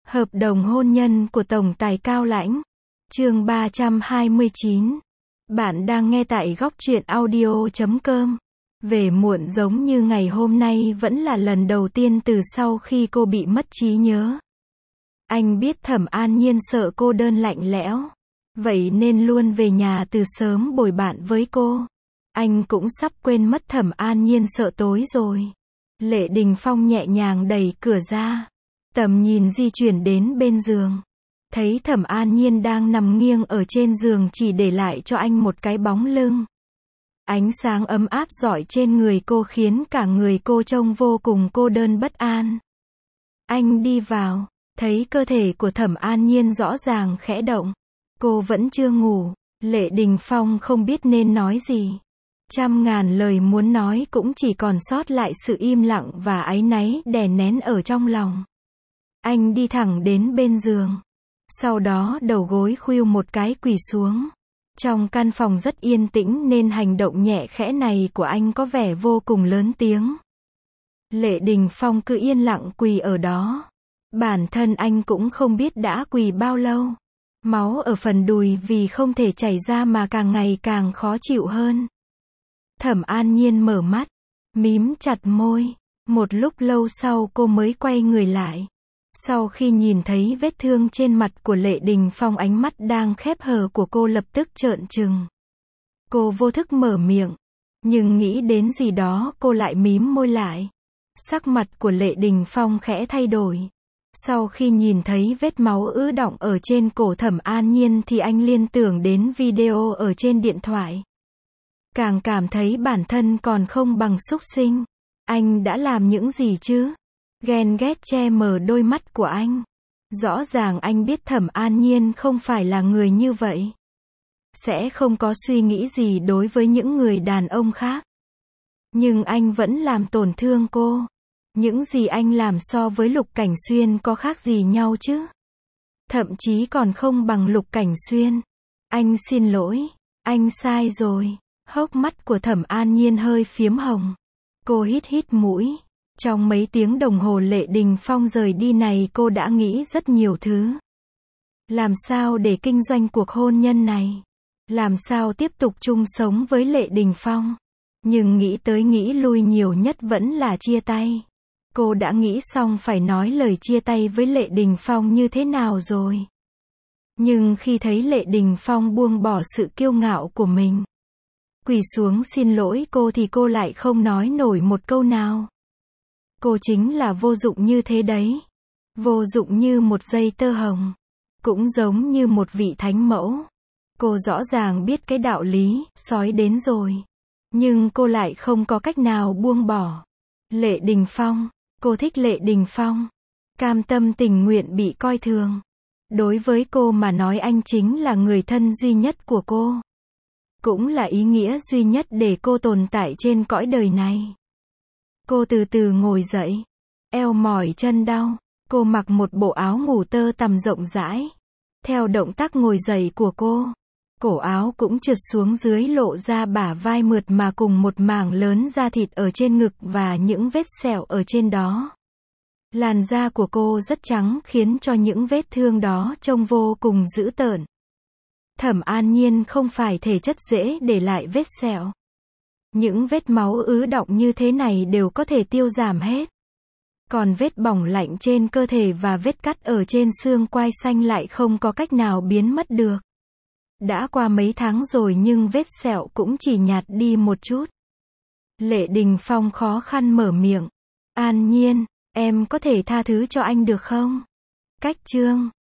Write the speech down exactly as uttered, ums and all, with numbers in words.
Hợp đồng hôn nhân của Tổng tài Cao Lãnh. Chương ba trăm hai mươi chín. Bạn đang nghe tại góc truyện audio chấm com. Về muộn giống như ngày hôm nay vẫn là lần đầu tiên từ sau khi cô bị mất trí nhớ. Anh biết Thẩm An Nhiên sợ cô đơn lạnh lẽo, vậy nên luôn về nhà từ sớm bồi bạn với cô. Anh cũng sắp quên mất Thẩm An Nhiên sợ tối rồi. Lệ Đình Phong nhẹ nhàng đẩy cửa ra, tầm nhìn di chuyển đến bên giường. Thấy Thẩm An Nhiên đang nằm nghiêng ở trên giường chỉ để lại cho anh một cái bóng lưng. Ánh sáng ấm áp rọi trên người cô khiến cả người cô trông vô cùng cô đơn bất an. Anh đi vào, thấy cơ thể của Thẩm An Nhiên rõ ràng khẽ động. Cô vẫn chưa ngủ. Lệ Đình Phong không biết nên nói gì. Trăm ngàn lời muốn nói cũng chỉ còn sót lại sự im lặng và áy náy đè nén ở trong lòng. Anh đi thẳng đến bên giường. Sau đó đầu gối khuỵu một cái quỳ xuống. Trong căn phòng rất yên tĩnh nên hành động nhẹ khẽ này của anh có vẻ vô cùng lớn tiếng. Lệ Đình Phong cứ yên lặng quỳ ở đó. Bản thân anh cũng không biết đã quỳ bao lâu. Máu ở phần đùi vì không thể chảy ra mà càng ngày càng khó chịu hơn. Thẩm An Nhiên mở mắt, mím chặt môi. Một lúc lâu sau cô mới quay người lại. Sau khi nhìn thấy vết thương trên mặt của Lệ Đình Phong, ánh mắt đang khép hờ của cô lập tức trợn trừng. Cô vô thức mở miệng, nhưng nghĩ đến gì đó cô lại mím môi lại. Sắc mặt của Lệ Đình Phong khẽ thay đổi. Sau khi nhìn thấy vết máu ứ đọng ở trên cổ Thẩm An Nhiên thì anh liên tưởng đến video ở trên điện thoại. Càng cảm thấy bản thân còn không bằng súc sinh. Anh đã làm những gì chứ? Ghen ghét che mờ đôi mắt của anh. Rõ ràng anh biết Thẩm An Nhiên không phải là người như vậy. Sẽ không có suy nghĩ gì đối với những người đàn ông khác. Nhưng anh vẫn làm tổn thương cô. Những gì anh làm so với Lục Cảnh Xuyên có khác gì nhau chứ? Thậm chí còn không bằng Lục Cảnh Xuyên. Anh xin lỗi. Anh sai rồi. Hốc mắt của Thẩm An Nhiên hơi phiếm hồng. Cô hít hít mũi. Trong mấy tiếng đồng hồ Lệ Đình Phong rời đi này cô đã nghĩ rất nhiều thứ. Làm sao để kinh doanh cuộc hôn nhân này? Làm sao tiếp tục chung sống với Lệ Đình Phong? Nhưng nghĩ tới nghĩ lui nhiều nhất vẫn là chia tay. Cô đã nghĩ xong phải nói lời chia tay với Lệ Đình Phong như thế nào rồi. Nhưng khi thấy Lệ Đình Phong buông bỏ sự kiêu ngạo của mình, quỳ xuống xin lỗi cô thì cô lại không nói nổi một câu nào. Cô chính là vô dụng như thế đấy. Vô dụng như một dây tơ hồng. Cũng giống như một vị thánh mẫu. Cô rõ ràng biết cái đạo lý, sói đến rồi. Nhưng cô lại không có cách nào buông bỏ. Lệ Đình Phong. Cô thích Lệ Đình Phong. Cam tâm tình nguyện bị coi thường. Đối với cô mà nói anh chính là người thân duy nhất của cô. Cũng là ý nghĩa duy nhất để cô tồn tại trên cõi đời này. Cô từ từ ngồi dậy. Eo mỏi chân đau. Cô mặc một bộ áo ngủ tơ tằm rộng rãi. Theo động tác ngồi dậy của cô, cổ áo cũng trượt xuống dưới lộ ra bả vai mượt mà cùng một mảng lớn da thịt ở trên ngực và những vết sẹo ở trên đó. Làn da của cô rất trắng khiến cho những vết thương đó trông vô cùng dữ tợn. Thẩm An Nhiên không phải thể chất dễ để lại vết sẹo. Những vết máu ứ đọng như thế này đều có thể tiêu giảm hết. Còn vết bỏng lạnh trên cơ thể và vết cắt ở trên xương quai xanh lại không có cách nào biến mất được. Đã qua mấy tháng rồi nhưng vết sẹo cũng chỉ nhạt đi một chút. Lệ Đình Phong khó khăn mở miệng. An Nhiên, em có thể tha thứ cho anh được không? Cách chương